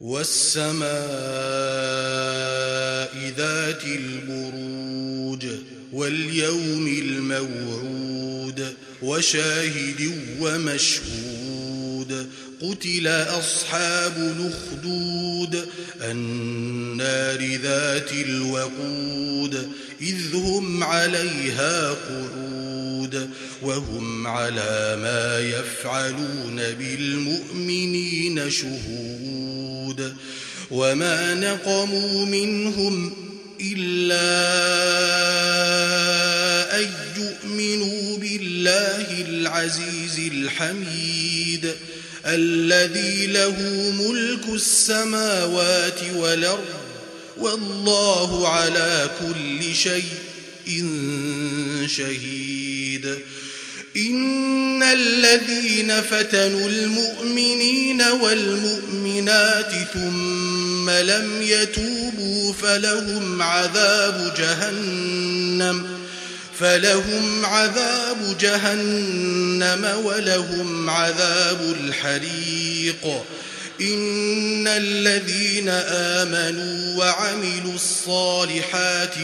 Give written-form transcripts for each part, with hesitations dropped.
والسماء ذات البروج واليوم الموعود وشاهد ومشهود قتل أصحاب الأخدود النار ذات الوقود إذ هم عليها قعود وهم على ما يفعلون بالمؤمنين شهود وما نقموا منهم إلا أن يؤمنوا بالله العزيز الحميد الذي له ملك السماوات والأرض والله على كل شيء شهيد إن الذين فتنوا المؤمنين والمؤمنات ثم لم يتوبوا فلهم عذاب جهنم ولهم عذاب الحريق إن الذين آمنوا وعملوا الصالحات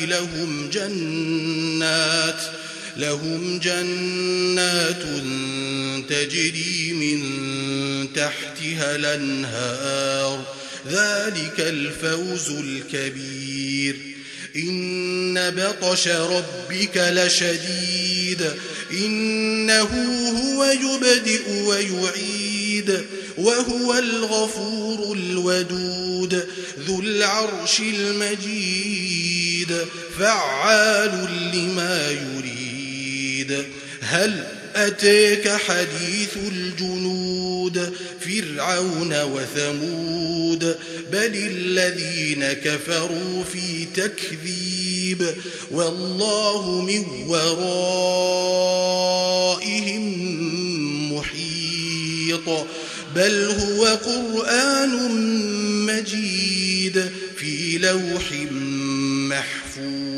لهم جنات تجري من تحتها الأنهار ذلك الفوز الكبير إن بطش ربك لشديد إنه هو يبدئ ويعيد وهو الغفور الودود ذو العرش المجيد فعال لما يريد هل أتاك حديث الجنود فرعون وثمود بل الذين كفروا في تكذيب والله من ورائهم محيط بل هو قرآن مجيد في لوح محفوظ